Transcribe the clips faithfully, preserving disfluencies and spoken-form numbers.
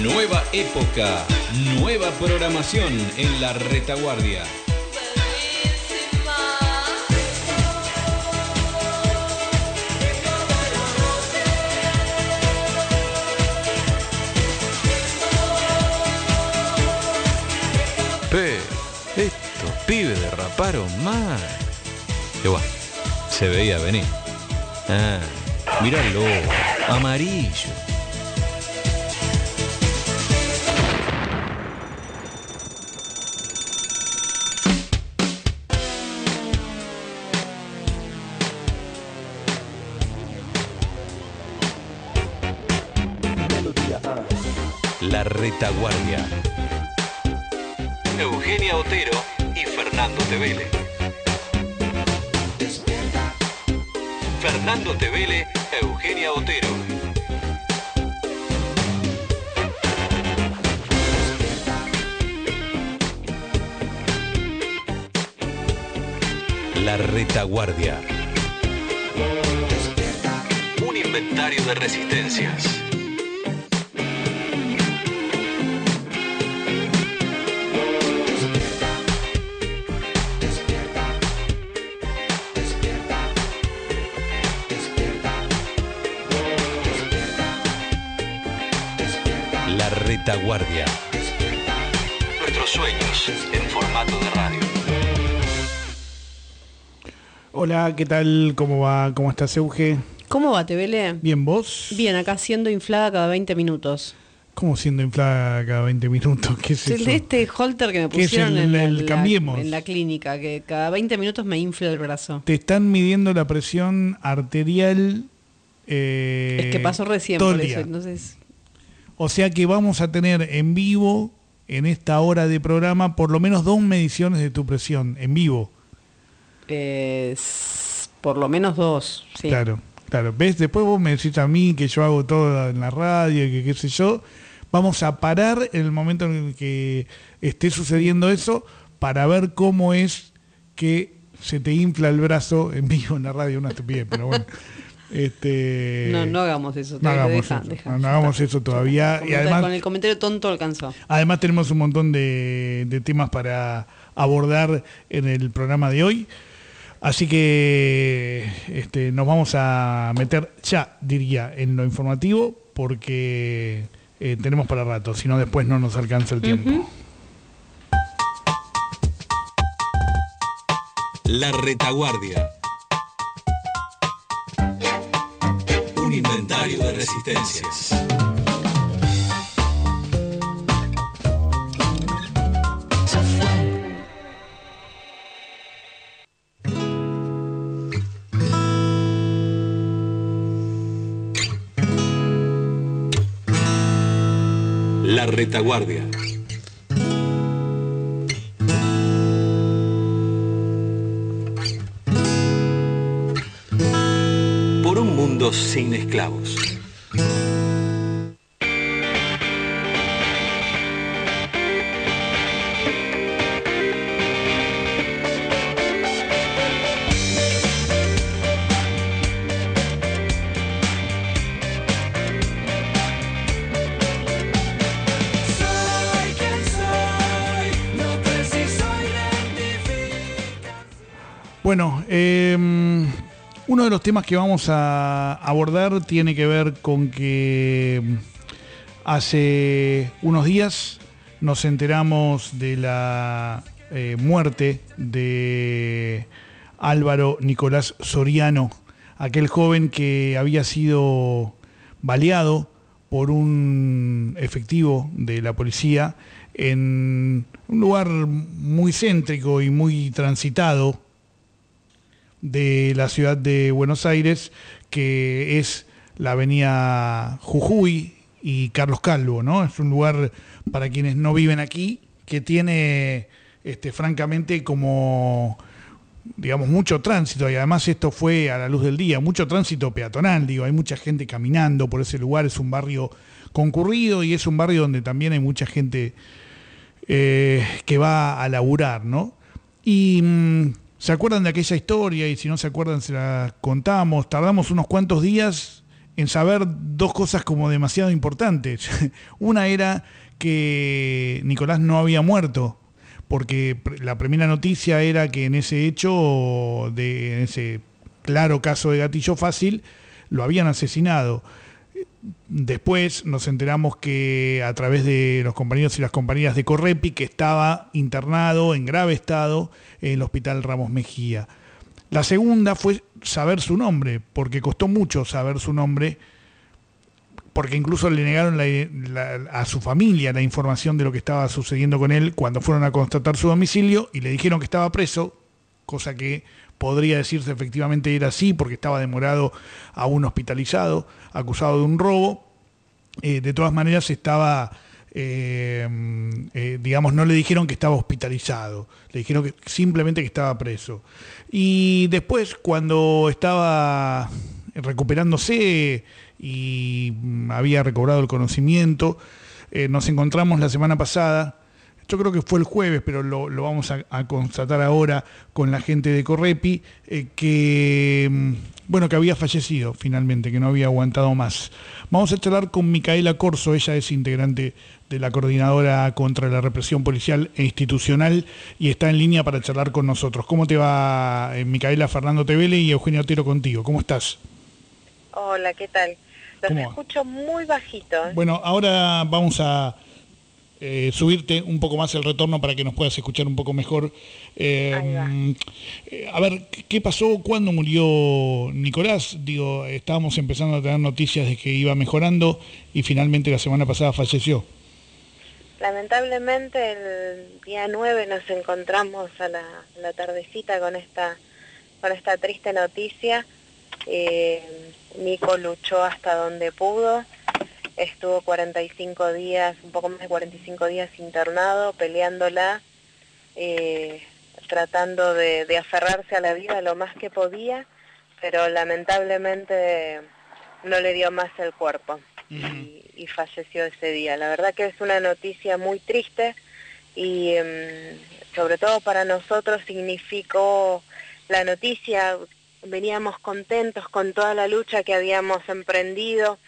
Nueva época, nueva programación en La Retaguardia. Pe, estos pibes derraparon mal. Igual, se veía venir. Ah, míralo, amarillo. La Retaguardia. Eugenia Otero y Fernando Tevele. Fernando Tevele, Eugenia Otero. La Retaguardia. Un inventario de resistencias. La Retaguardia. Nuestros sueños en formato de radio. Hola, ¿qué tal? ¿Cómo va? ¿Cómo estás, Euge? ¿Cómo va, Tevele? Bien, ¿vos? Bien, acá siendo inflada cada veinte minutos. ¿Cómo siendo inflada cada veinte minutos? ¿Qué es el eso? de este holter que me ¿Qué es pusieron el- en, el la, Cambiemos? en la clínica, que cada veinte minutos me infla el brazo. Te están midiendo la presión arterial. Eh, es que pasó recién, todo por el eso. día. Entonces, O sea que vamos a tener en vivo, en esta hora de programa, por lo menos dos mediciones de tu presión, en vivo. eh, s- por lo menos dos, sí. Claro, claro. ¿Ves? Después vos me decís a mí que yo hago todo en la radio, que qué sé yo. Vamos a parar en el momento en el que esté sucediendo eso para ver cómo es que se te infla el brazo en vivo en la radio. Una estupidez, pero bueno. Este, No, no hagamos eso. no Tevele, hagamos deja, eso, deja, no, no ya hagamos está. eso todavía. Con Y el- además, con el comentario tonto alcanzó. además tenemos un montón de, de temas para abordar en el programa de hoy. Así que este, nos vamos a meter ya, diría, en lo informativo, porque eh, tenemos para rato, si no después no nos alcanza el tiempo. Ujú. La Retaguardia. Un inventario de resistencias. La Retaguardia. Por un mundo sin esclavos. Bueno, eh, uno de los temas que vamos a abordar tiene que ver con que hace unos días nos enteramos de la eh, muerte de Álvaro Nicolás Soriano, aquel joven que había sido baleado por un efectivo de la policía en un lugar muy céntrico y muy transitado de la ciudad de Buenos Aires, que es la avenida Jujuy y Carlos Calvo, ¿no? Es un lugar, para quienes no viven aquí, que tiene este, francamente como, digamos, mucho tránsito, y además esto fue a la luz del día, mucho tránsito peatonal, digo, hay mucha gente caminando por ese lugar, es un barrio concurrido y es un barrio donde también hay mucha gente eh, que va a laburar, ¿no? Y mmm, ¿se acuerdan de aquella historia? Y si no se acuerdan se la contamos. Tardamos unos cuantos días en saber dos cosas como demasiado importantes. Una era que Nicolás no había muerto, porque la primera noticia era que en ese hecho, de, en ese claro caso de gatillo fácil, lo habían asesinado. Después nos enteramos que a través de los compañeros y las compañeras de Correpi, que estaba internado en grave estado en el Hospital Ramos Mejía. La segunda fue saber su nombre, porque costó mucho saber su nombre, porque incluso le negaron la, la, a su familia la información de lo que estaba sucediendo con él cuando fueron a constatar su domicilio y le dijeron que estaba preso, cosa que podría decirse efectivamente era así, porque estaba demorado aún hospitalizado, acusado de un robo. Eh, de todas maneras estaba, eh, eh, digamos, no le dijeron que estaba hospitalizado, le dijeron que simplemente que estaba preso. Y después, cuando estaba recuperándose y había recobrado el conocimiento, eh, nos encontramos la semana pasada, yo creo que fue el jueves, pero lo, lo vamos a, a constatar ahora con la gente de Correpi, eh, que, bueno, que había fallecido finalmente, que no había aguantado más. Vamos a charlar con Micaela Corso, ella es integrante de la Coordinadora contra la Represión Policial e Institucional y está en línea para charlar con nosotros. ¿Cómo te va, eh, Micaela? Fernando Tevele y Eugenio Otero contigo. ¿Cómo estás? Hola, ¿qué tal? Los escucho muy bajito. Bueno, ahora vamos a Eh, subirte un poco más el retorno para que nos puedas escuchar un poco mejor. Eh, eh, a ver, ¿qué pasó? ¿Cuándo murió Nicolás? Digo, estábamos empezando a tener noticias de que iba mejorando y finalmente la semana pasada falleció. Lamentablemente el día nueve nos encontramos a la, la tardecita con esta, con esta triste noticia. Eh, Nico luchó hasta donde pudo. Estuvo cuarenta y cinco días, un poco más de cuarenta y cinco días internado, peleándola, eh, tratando de, de aferrarse a la vida lo más que podía, pero lamentablemente no le dio más el cuerpo y, y falleció ese día. La verdad que es una noticia muy triste y um, sobre todo para nosotros significó la noticia, veníamos contentos con toda la lucha que habíamos emprendido,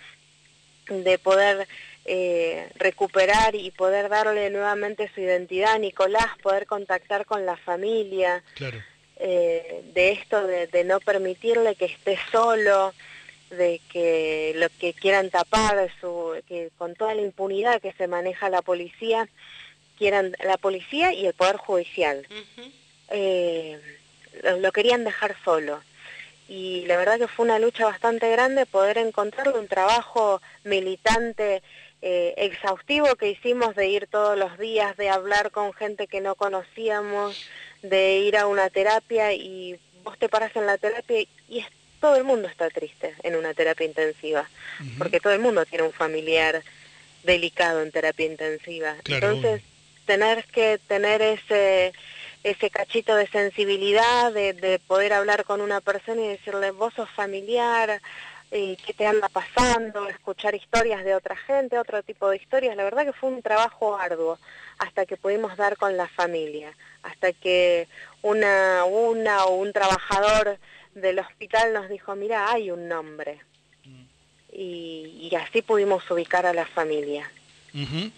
de poder eh, recuperar y poder darle nuevamente su identidad a Nicolás, poder contactar con la familia, claro. eh, de esto de, de no permitirle que esté solo, de que lo que quieran tapar, su, que con toda la impunidad que se maneja la policía, quieran la policía y el Poder Judicial, uh-huh. eh, lo, lo querían dejar solo. Y la verdad que fue una lucha bastante grande poder encontrarle un trabajo militante eh, exhaustivo que hicimos de ir todos los días, de hablar con gente que no conocíamos, de ir a una terapia y vos te paras en la terapia y es, todo el mundo está triste en una terapia intensiva, uh-huh. porque todo el mundo tiene un familiar delicado en terapia intensiva. Claro. Entonces, tener que tener ese... ese cachito de sensibilidad, de, de poder hablar con una persona y decirle, vos sos familiar, eh, qué te anda pasando, escuchar historias de otra gente, otro tipo de historias. La verdad que fue un trabajo arduo hasta que pudimos dar con la familia, hasta que una, una o un trabajador del hospital nos dijo, mira, hay un nombre. Mm. Y, y así pudimos ubicar a la familia. Uh-huh.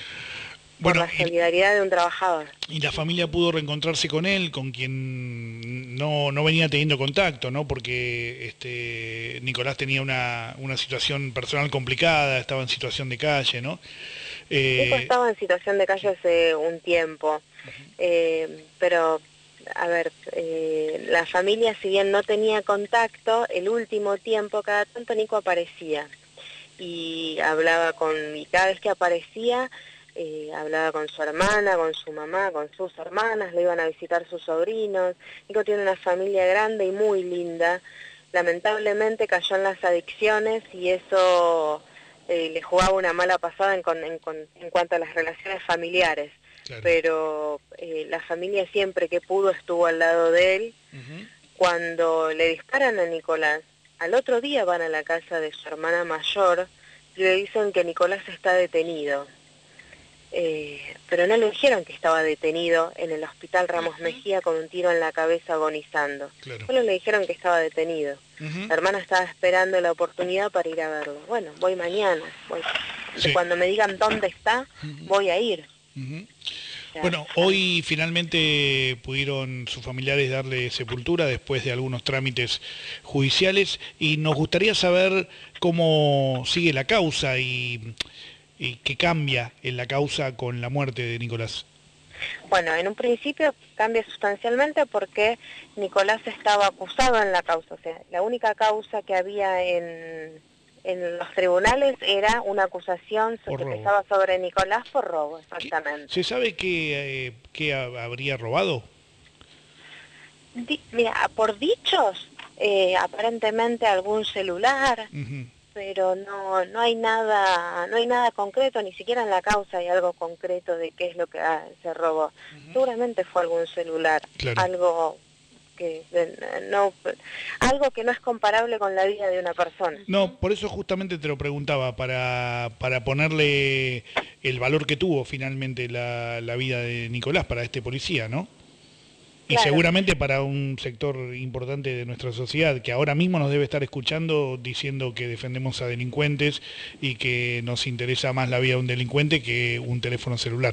Por bueno, la solidaridad de un trabajador. Y la familia pudo reencontrarse con él, con quien no, no venía teniendo contacto, ¿no? Porque este, Nicolás tenía una, una situación personal complicada, estaba en situación de calle, ¿no? Eh, Nico estaba en situación de calle hace un tiempo, uh-huh. eh, pero, a ver, eh, la familia, si bien no tenía contacto, el último tiempo, cada tanto Nico aparecía y hablaba con, y cada vez que aparecía, Eh, hablaba con su hermana, con su mamá, con sus hermanas, le iban a visitar sus sobrinos. Nico tiene una familia grande y muy linda. Lamentablemente cayó en las adicciones y eso eh, le jugaba una mala pasada en, en, en cuanto a las relaciones familiares. Claro. Pero eh, la familia siempre que pudo estuvo al lado de él. Uh-huh. Cuando le disparan a Nicolás, al otro día van a la casa de su hermana mayor y le dicen que Nicolás está detenido. eh, pero no le dijeron que estaba detenido en el hospital Ramos Mejía con un tiro en la cabeza agonizando. Claro. Solo le dijeron que estaba detenido. Uh-huh. La hermana estaba esperando la oportunidad para ir a verlo. Bueno, voy mañana. Voy. Sí. Cuando me digan dónde está, uh-huh. voy a ir. Uh-huh. Ya, bueno, ya. hoy finalmente pudieron sus familiares darle sepultura después de algunos trámites judiciales y nos gustaría saber cómo sigue la causa y, y qué cambia en la causa con la muerte de Nicolás. Bueno, en un principio cambia sustancialmente porque Nicolás estaba acusado en la causa, o sea, la única causa que había en, en los tribunales era una acusación que pesaba sobre Nicolás por robo, exactamente. ¿Se sabe qué, eh, qué habría robado? Di, mira, por dichos, eh, aparentemente algún celular, uh-huh. pero no no hay nada no hay nada concreto, ni siquiera en la causa hay algo concreto de qué es lo que ah, se robó. Uh-huh. Seguramente fue algún celular, claro. algo que no algo que no es comparable con la vida de una persona. No, por eso justamente te lo preguntaba, para para ponerle el valor que tuvo finalmente la, la vida de Nicolás para este policía, ¿no? Y claro. seguramente para un sector importante de nuestra sociedad que ahora mismo nos debe estar escuchando diciendo que defendemos a delincuentes y que nos interesa más la vida de un delincuente que un teléfono celular.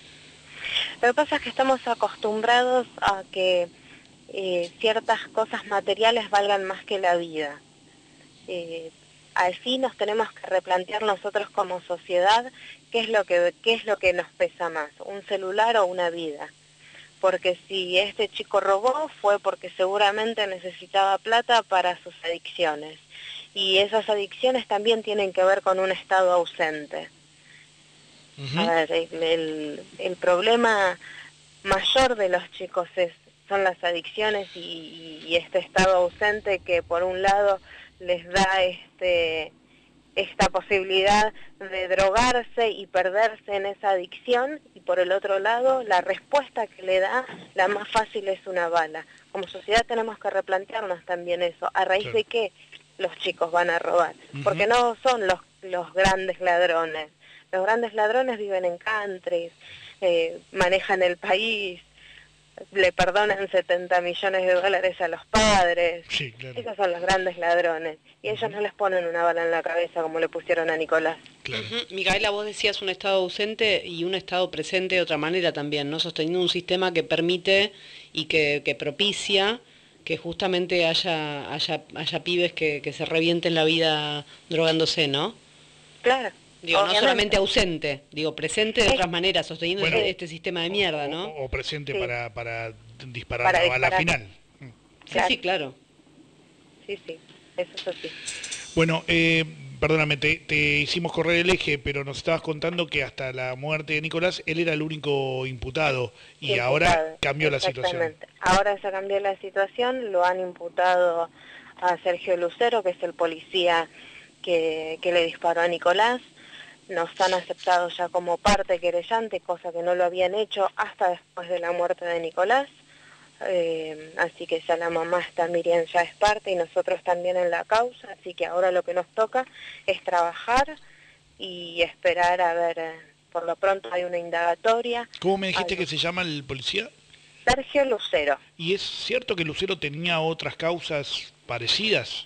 Lo que pasa es que estamos acostumbrados a que eh, ciertas cosas materiales valgan más que la vida. Eh, así nos tenemos que replantear nosotros como sociedad qué es lo que, qué es lo que nos pesa más, un celular o una vida. Porque si este chico robó fue porque seguramente necesitaba plata para sus adicciones. Y esas adicciones también tienen que ver con un estado ausente. Uh-huh. A ver, el, el, el problema mayor de los chicos es, son las adicciones y, y este estado ausente que por un lado les da este... esta posibilidad de drogarse y perderse en esa adicción, y por el otro lado, la respuesta que le da, la más fácil es una bala. Como sociedad tenemos que replantearnos también eso, a raíz claro. de qué los chicos van a robar, uh-huh. porque no son los, los grandes ladrones. Los grandes ladrones viven en countries, eh, manejan el país, le perdonan setenta millones de dólares a los padres. Sí, claro. Esos son los grandes ladrones. Y ellos uh-huh. no les ponen una bala en la cabeza como le pusieron a Nicolás. Claro. Uh-huh. Micaela, vos decías un estado ausente y un estado presente de otra manera también, ¿no? Sosteniendo un sistema que permite y que, que propicia que justamente haya haya haya pibes que, que se revienten la vida drogándose, ¿no? Claro. Digo, obviamente. No solamente ausente, digo, presente de es, otras maneras, sosteniendo bueno, este sistema de mierda, ¿no? O, o presente sí. para, para disparar para la bala disparar. final. Sí, claro. sí, claro. Sí, sí, eso es así. Bueno, eh, perdóname, te, te hicimos correr el eje, pero nos estabas contando que hasta la muerte de Nicolás, él era el único imputado y imputado, ahora cambió la situación. Ahora se cambió la situación, lo han imputado a Sergio Lucero, que es el policía que, que le disparó a Nicolás. Nos han aceptado ya como parte querellante, cosa que no lo habían hecho hasta después de la muerte de Nicolás. Eh, así que ya la mamá está, Miriam ya es parte y nosotros también en la causa, así que ahora lo que nos toca es trabajar y esperar a ver, eh, por lo pronto hay una indagatoria. ¿Cómo me dijiste hay... que se llama el policía? Sergio Lucero. ¿Y es cierto que Lucero tenía otras causas parecidas?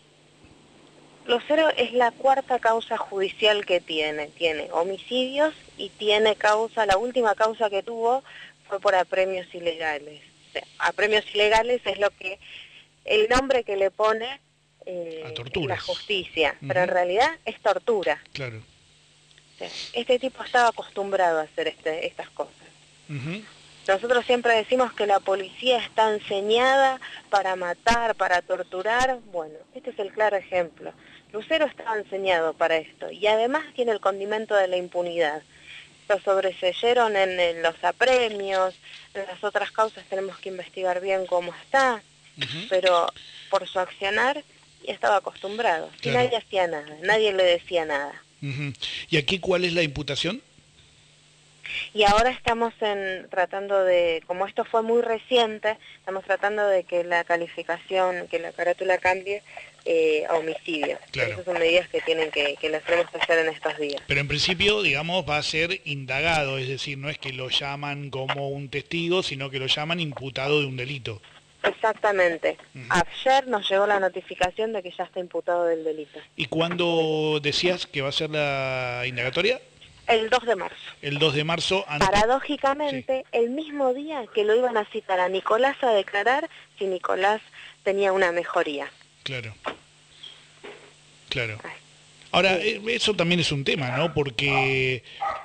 Lucero es la cuarta causa judicial que tiene, tiene homicidios y tiene causa, la última causa que tuvo fue por apremios ilegales. O sea, apremios ilegales es lo que, el nombre que le pone eh, la justicia, uh-huh. pero en realidad es tortura. Claro. O sea, este tipo estaba acostumbrado a hacer este, estas cosas. Uh-huh. Nosotros siempre decimos que la policía está enseñada para matar, para torturar. Bueno, este es el claro ejemplo. Lucero estaba enseñado para esto y además tiene el condimento de la impunidad. Lo sobreseyeron en, en los apremios, en las otras causas tenemos que investigar bien cómo está, uh-huh. pero por su accionar estaba acostumbrado. Claro. Y nadie hacía nada, nadie le decía nada. Uh-huh. ¿Y aquí cuál es la imputación? Y ahora estamos en, tratando de, como esto fue muy reciente, estamos tratando de que la calificación, que la carátula cambie eh, a homicidio. Claro. Esas son medidas que tienen que, que las tenemos que hacer en estos días. Pero en principio, digamos, va a ser indagado, es decir, no es que lo llaman como un testigo, sino que lo llaman imputado de un delito. Exactamente. Uh-huh. Ayer nos llegó la notificación de que ya está imputado del delito. ¿Y cuándo decías que va a ser la indagatoria? El dos de marzo. El dos de marzo. Antes... Paradójicamente, sí. El mismo día que lo iban a citar a Nicolás a declarar si Nicolás tenía una mejoría. Claro. Claro. Ahora, sí. Eso también es un tema, ¿no? Porque,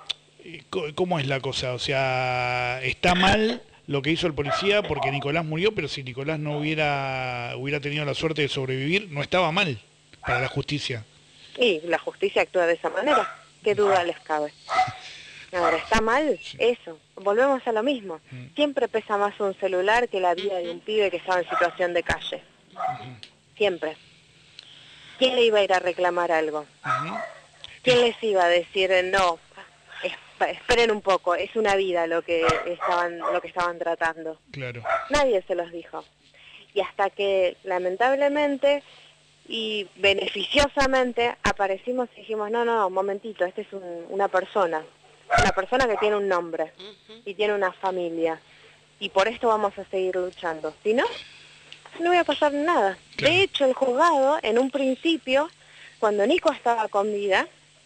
¿cómo es la cosa? O sea, está mal lo que hizo el policía porque Nicolás murió, pero si Nicolás no hubiera, hubiera tenido la suerte de sobrevivir, no estaba mal para la justicia. Y la justicia actúa de esa manera. ¿Qué duda les cabe? Ahora, ¿está mal? Sí. Eso. Volvemos a lo mismo. Mm. Siempre pesa más un celular que la vida de un pibe que estaba en situación de calle. Uh-huh. Siempre. ¿Quién le iba a ir a reclamar algo? Uh-huh. ¿Quién les iba a decir, no, esperen un poco, es una vida lo que estaban, lo que estaban tratando? Claro. Nadie se los dijo. Y hasta que, lamentablemente y beneficiosamente, aparecimos y dijimos, no, no, un momentito, esta es un, una persona, una persona que tiene un nombre y tiene una familia, y por esto vamos a seguir luchando. Si no, no voy a pasar nada. Claro. De hecho, el juzgado, en un principio, cuando Nico estaba con vida,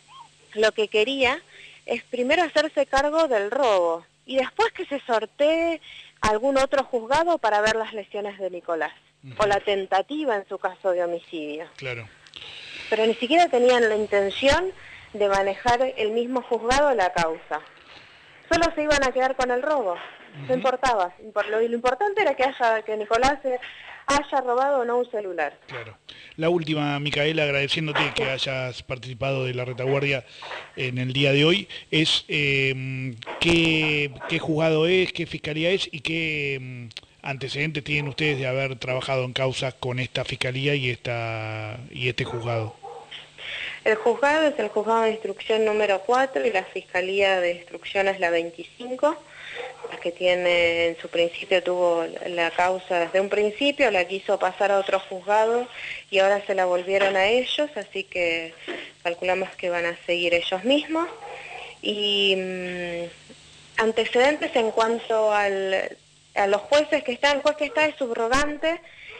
lo que quería es primero hacerse cargo del robo, y después que se sortee algún otro juzgado para ver las lesiones de Nicolás. Uh-huh. O la tentativa en su caso de homicidio. Claro. Pero ni siquiera tenían la intención de manejar el mismo juzgado la causa. Solo se iban a quedar con el robo. Uh-huh. No importaba. Lo, lo importante era que haya que Nicolás haya robado o no un celular. Claro. La última, Micaela, agradeciéndote que hayas participado de la retaguardia en el día de hoy, es eh, qué, qué juzgado es, qué fiscalía es y qué eh, antecedentes tienen ustedes de haber trabajado en causas con esta fiscalía y esta y este juzgado. El juzgado es el juzgado de instrucción número cuatro y la fiscalía de instrucción es la veinticinco, la que tiene, en su principio tuvo la causa desde un principio, la quiso pasar a otro juzgado y ahora se la volvieron a ellos, así que calculamos que van a seguir ellos mismos. Y mmm, antecedentes en cuanto al, a los jueces que están, el juez que está es subrogante,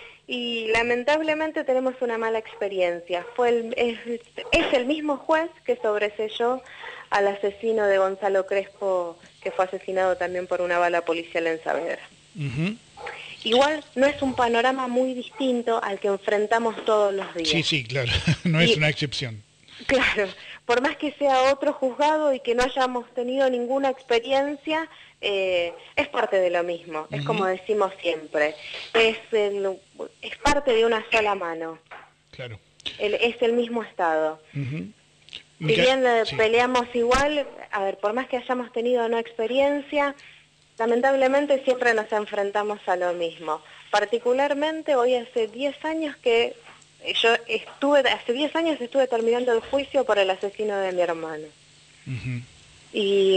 y lamentablemente tenemos una mala experiencia. Fue el, es, es el mismo juez que sobreseyó al asesino de Gonzalo Crespo, que fue asesinado también por una bala policial en Saavedra. Uh-huh. Igual no es un panorama muy distinto al que enfrentamos todos los días. Sí, sí, claro, no es y, una excepción. Claro, por más que sea otro juzgado y que no hayamos tenido ninguna experiencia, eh, es parte de lo mismo, uh-huh. Es como decimos siempre, es, el, es parte de una sola mano. Claro. El, es el mismo Estado. Uh-huh. Si bien sí. Peleamos igual, a ver, por más que hayamos tenido no experiencia, lamentablemente siempre nos enfrentamos a lo mismo. Particularmente hoy hace diez años que yo estuve, hace diez años estuve terminando el juicio por el asesino de mi hermano. Uh-huh. Y,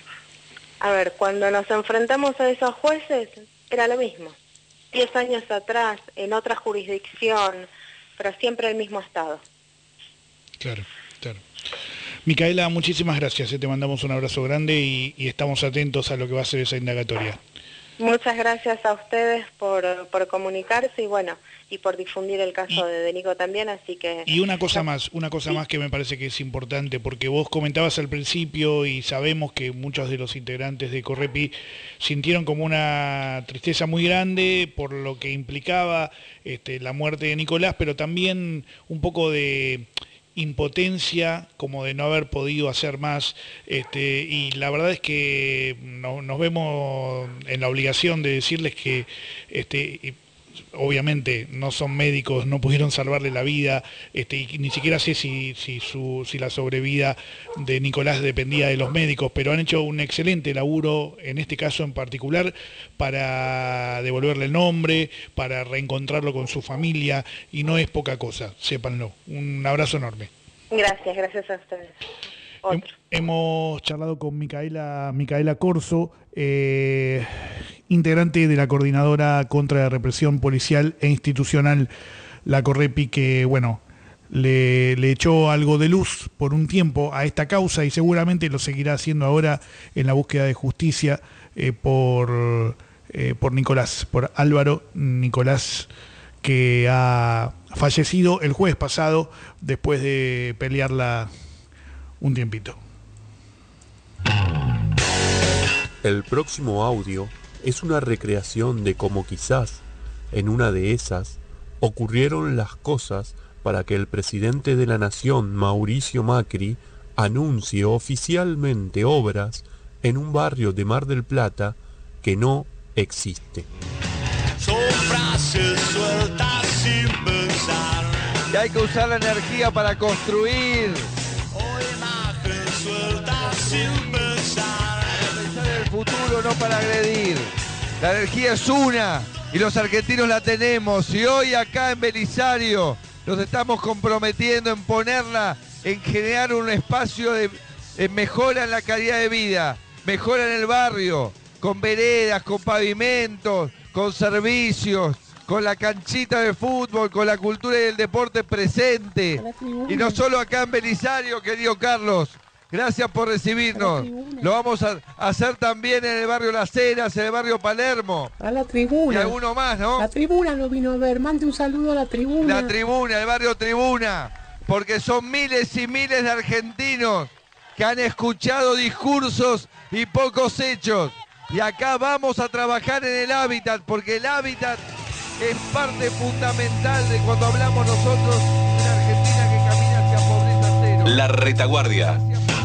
a ver, cuando nos enfrentamos a esos jueces, era lo mismo. Diez años atrás, en otra jurisdicción, pero siempre el mismo Estado. Claro, claro. Micaela, muchísimas gracias, eh, te mandamos un abrazo grande y, y estamos atentos a lo que va a ser esa indagatoria. Muchas gracias a ustedes por, por comunicarse y bueno, y por difundir el caso y, de, de Nico también, así que... Y una cosa más, una cosa ¿sí? más que me parece que es importante, porque vos comentabas al principio y sabemos que muchos de los integrantes de Correpi sintieron como una tristeza muy grande por lo que implicaba este, la muerte de Nicolás, pero también un poco de impotencia, como de no haber podido hacer más, este, y la verdad es que no, nos vemos en la obligación de decirles que este, obviamente no son médicos, no pudieron salvarle la vida, este, y ni siquiera sé si, si, su, si la sobrevida de Nicolás dependía de los médicos, pero han hecho un excelente laburo, en este caso en particular, para devolverle el nombre, para reencontrarlo con su familia, y no es poca cosa, sépanlo. Un abrazo enorme. Gracias, gracias a ustedes. Otro. Hemos charlado con Micaela, Micaela Corso, eh, integrante de la Coordinadora contra la Represión Policial e Institucional la Correpi, que bueno, le, le echó algo de luz por un tiempo a esta causa y seguramente lo seguirá haciendo ahora en la búsqueda de justicia eh, por, eh, por Nicolás, por Álvaro Nicolás, que ha fallecido el jueves pasado después de pelearla un tiempito. El próximo audio es una recreación de cómo quizás, en una de esas, ocurrieron las cosas para que el presidente de la Nación, Mauricio Macri, anuncie oficialmente obras en un barrio de Mar del Plata que no existe. Son frases sueltas sin pensar. Y hay que usar la energía para construir. O imágenes sueltas sin pensar. Para pensar en el futuro, no para agredir. La energía es una y los argentinos la tenemos. Y hoy acá en Belisario nos estamos comprometiendo en ponerla, en generar un espacio de, de mejora en la calidad de vida, mejora en el barrio, con veredas, con pavimentos, con servicios, con la canchita de fútbol, con la cultura y el deporte presente. Y no solo acá en Belisario, querido Carlos. Gracias por recibirnos. Lo vamos a hacer también en el barrio Las Heras, en el barrio Palermo. A la tribuna. Y alguno más, ¿no? La tribuna lo vino a ver. Mande un saludo a la tribuna. La tribuna, el barrio Tribuna. Porque son miles y miles de argentinos que han escuchado discursos y pocos hechos. Y acá vamos a trabajar en el hábitat, porque el hábitat es parte fundamental de cuando hablamos nosotros de una Argentina que camina hacia pobreza cero. La Retaguardia.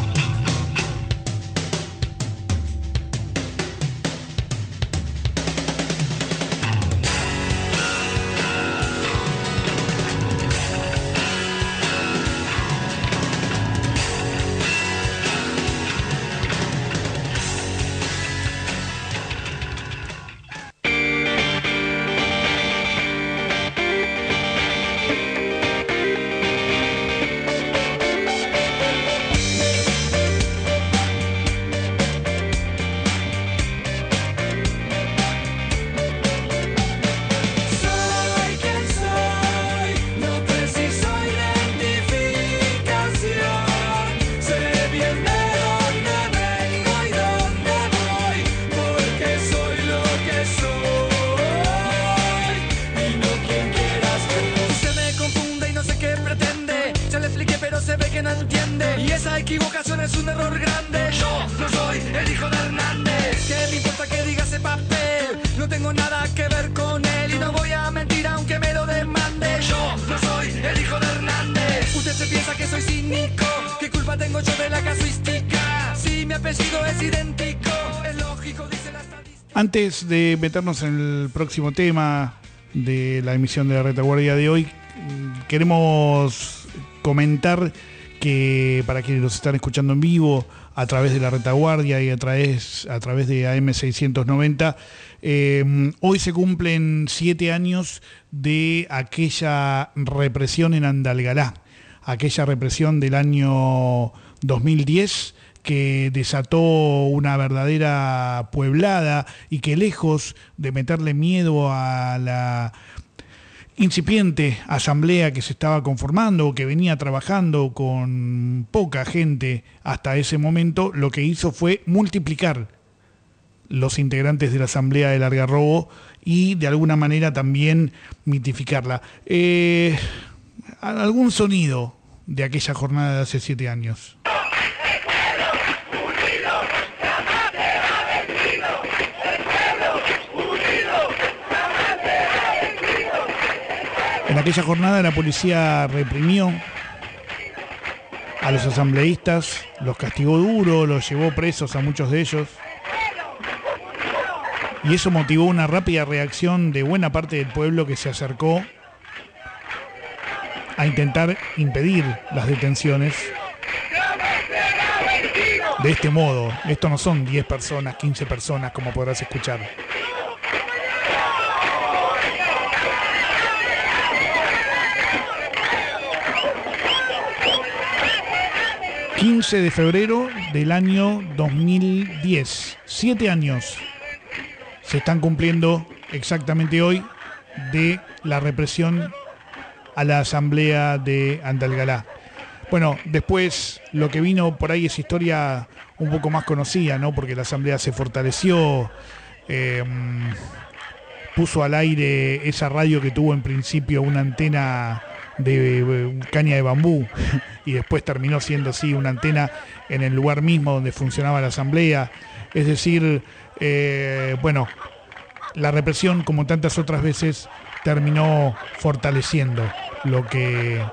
Antes de meternos en el próximo tema de la emisión de la Retaguardia de hoy, queremos comentar que para quienes nos están escuchando en vivo a través de la Retaguardia y a través, a través de A M seiscientos noventa, eh, hoy se cumplen siete años de aquella represión en Andalgalá, aquella represión del año dos mil diez, que desató una verdadera pueblada y que, lejos de meterle miedo a la incipiente asamblea que se estaba conformando o que venía trabajando con poca gente hasta ese momento, lo que hizo fue multiplicar los integrantes de la asamblea del Algarrobo y de alguna manera también mitificarla. Eh, algún sonido de aquella jornada de hace siete años. En aquella jornada la policía reprimió a los asambleístas, los castigó duro, los llevó presos a muchos de ellos. Y eso motivó una rápida reacción de buena parte del pueblo que se acercó a intentar impedir las detenciones. De este modo, esto no son diez personas, quince personas, como podrás escuchar. quince de febrero del año dos mil diez. Siete años se están cumpliendo exactamente hoy de la represión a la asamblea de Andalgalá. Bueno, después lo que vino por ahí es historia un poco más conocida, ¿no? Porque la asamblea se fortaleció, eh, puso al aire esa radio que tuvo en principio una antena de caña de bambú y después terminó siendo así una antena en el lugar mismo donde funcionaba la asamblea. Es decir, eh, bueno, la represión, como tantas otras veces, terminó fortaleciendo lo que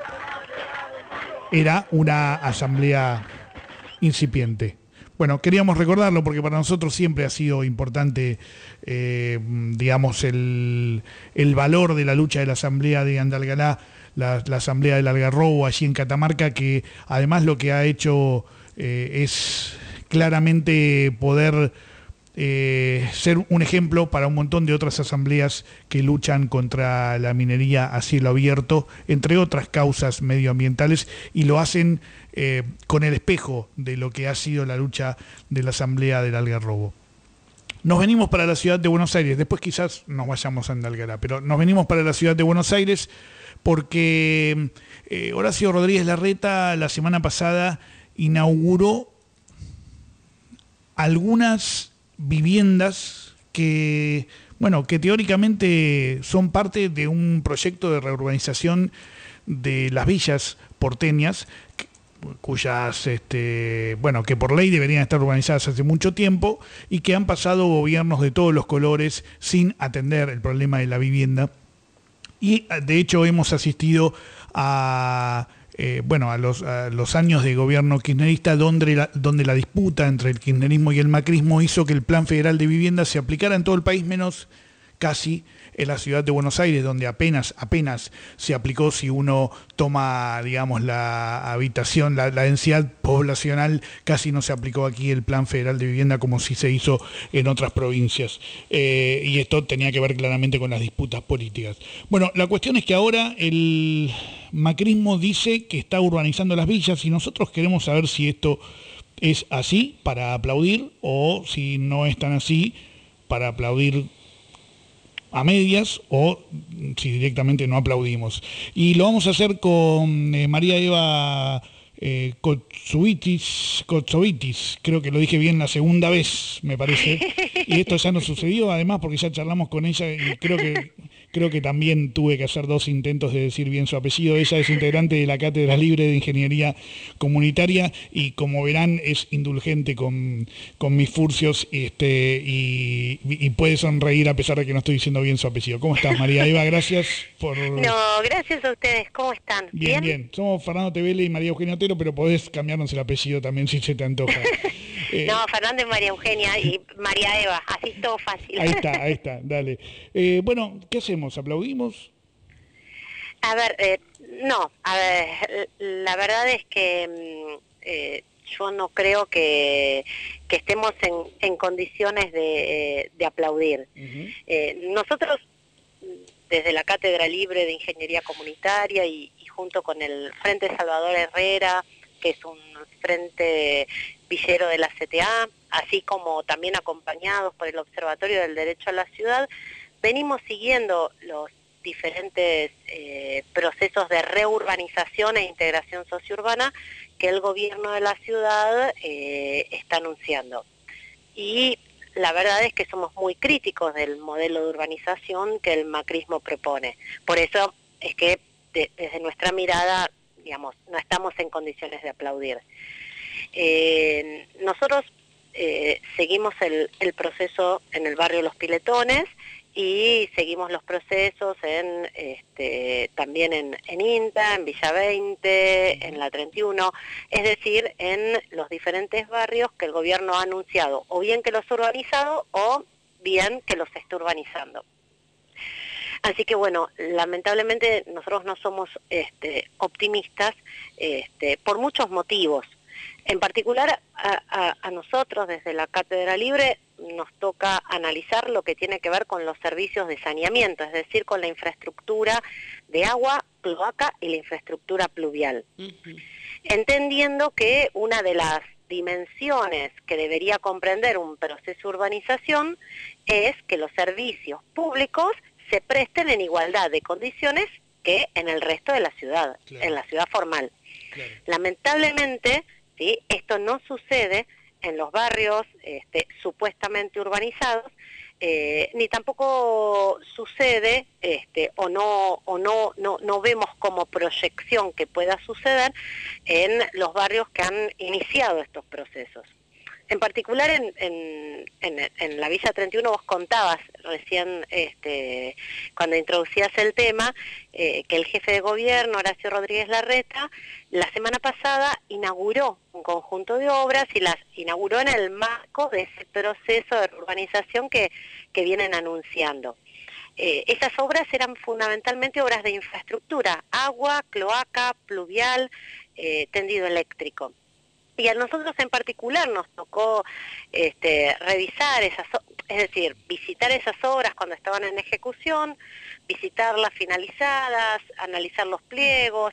era una asamblea incipiente. Bueno, queríamos recordarlo porque para nosotros siempre ha sido importante, eh, digamos, el, el valor de la lucha de la asamblea de Andalgalá, la, la asamblea del Algarrobo allí en Catamarca, que además lo que ha hecho eh, es claramente poder eh, ser un ejemplo para un montón de otras asambleas que luchan contra la minería a cielo abierto, entre otras causas medioambientales, y lo hacen eh, con el espejo de lo que ha sido la lucha de la asamblea del Algarrobo. Nos venimos para la ciudad de Buenos Aires, después quizás nos vayamos a Andalgalá, pero nos venimos para la ciudad de Buenos Aires porque eh, Horacio Rodríguez Larreta la semana pasada inauguró algunas viviendas que, bueno, que teóricamente son parte de un proyecto de reurbanización de las villas porteñas, cuyas, este, bueno, que por ley deberían estar urbanizadas hace mucho tiempo y que han pasado gobiernos de todos los colores sin atender el problema de la vivienda. Y de hecho hemos asistido a Eh, bueno, a los, a los años de gobierno kirchnerista, donde la, donde la disputa entre el kirchnerismo y el macrismo hizo que el Plan Federal de Vivienda se aplicara en todo el país, menos casi en la ciudad de Buenos Aires, donde apenas, apenas se aplicó. Si uno toma, digamos, la habitación, la, la densidad poblacional, casi no se aplicó aquí el Plan Federal de Vivienda como sí se hizo en otras provincias. Eh, y esto tenía que ver claramente con las disputas políticas. Bueno, la cuestión es que ahora el macrismo dice que está urbanizando las villas y nosotros queremos saber si esto es así para aplaudir o si no es tan así para aplaudir a medias o si directamente no aplaudimos. Y lo vamos a hacer con eh, María Eva eh, Kotsovitis, Kotsovitis, creo que lo dije bien la segunda vez, me parece. Y esto ya nos sucedió, además, porque ya charlamos con ella y creo que creo que también tuve que hacer dos intentos de decir bien su apellido. Ella es integrante de la Cátedra Libre de Ingeniería Comunitaria y, como verán, es indulgente con, con mis furcios este, y, y puede sonreír a pesar de que no estoy diciendo bien su apellido. ¿Cómo estás, María Eva? Gracias por... No, gracias a ustedes. ¿Cómo están? Bien, bien. bien. Somos Fernando Tevele y María Eugenia Otero, pero podés cambiarnos el apellido también si se te antoja. Eh, no, Fernando y María Eugenia y María Eva, así es todo fácil. Ahí está, ahí está, dale. Eh, bueno, ¿qué hacemos? ¿Aplaudimos? A ver, eh, no, a ver, la verdad es que eh, yo no creo que, que estemos en, en condiciones de, de aplaudir. Uh-huh. eh, nosotros, desde la Cátedra Libre de Ingeniería Comunitaria y, y junto con el Frente Salvador Herrera, que es un frente villero de la C T A, así como también acompañados por el Observatorio del Derecho a la Ciudad, venimos siguiendo los diferentes eh, procesos de reurbanización e integración sociourbana que el gobierno de la ciudad eh, está anunciando. Y la verdad es que somos muy críticos del modelo de urbanización que el macrismo propone. Por eso es que de, desde nuestra mirada, digamos, no estamos en condiciones de aplaudir. Eh, nosotros eh, seguimos el, el proceso en el barrio Los Piletones y seguimos los procesos en este, también en, en INTA, en Villa veinte, en la treinta y uno, es decir, en los diferentes barrios que el gobierno ha anunciado, o bien que los ha urbanizado o bien que los está urbanizando. Así que bueno, lamentablemente nosotros no somos este, optimistas este, por muchos motivos. En particular a, a, a nosotros desde la Cátedra Libre nos toca analizar lo que tiene que ver con los servicios de saneamiento, es decir, con la infraestructura de agua, cloaca y la infraestructura pluvial. Uh-huh. Entendiendo que una de las dimensiones que debería comprender un proceso de urbanización es que los servicios públicos se presten en igualdad de condiciones que en el resto de la ciudad, Claro. en la ciudad formal. Claro. Lamentablemente, ¿sí?, esto no sucede en los barrios este, supuestamente urbanizados, eh, ni tampoco sucede este, o no o no, no no vemos como proyección que pueda suceder en los barrios que han iniciado estos procesos. En particular en, en, en, en la Villa treinta y uno vos contabas recién, este, cuando introducías el tema, eh, que el jefe de gobierno, Horacio Rodríguez Larreta, la semana pasada inauguró un conjunto de obras y las inauguró en el marco de ese proceso de urbanización que, que vienen anunciando. Eh, esas obras eran fundamentalmente obras de infraestructura, agua, cloaca, pluvial, eh, tendido eléctrico. Y a nosotros en particular nos tocó este, revisar esas, es decir, visitar esas obras cuando estaban en ejecución, visitarlas finalizadas, analizar los pliegos,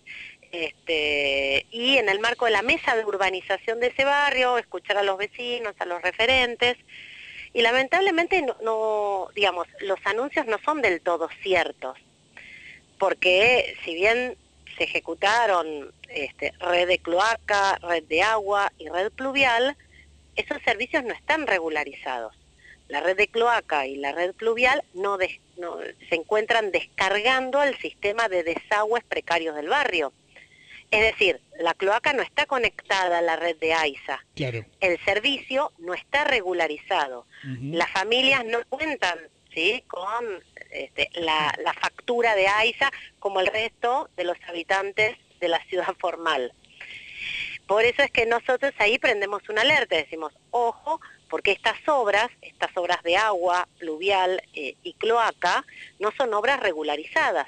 este, y en el marco de la mesa de urbanización de ese barrio, escuchar a los vecinos, a los referentes. Y lamentablemente, no, no digamos, los anuncios no son del todo ciertos, porque si bien se ejecutaron este, red de cloaca, red de agua y red pluvial, esos servicios no están regularizados. La red de cloaca y la red pluvial no, des, no se encuentran descargando al sistema de desagües precarios del barrio. Es decir, la cloaca no está conectada a la red de AISA. Claro. El servicio no está regularizado. Uh-huh. Las familias no cuentan, ¿sí?, con este, la, la factura de AISA como el resto de los habitantes de la ciudad formal. Por eso es que nosotros ahí prendemos una alerta, decimos, ojo, porque estas obras, estas obras de agua, pluvial eh, y cloaca, no son obras regularizadas.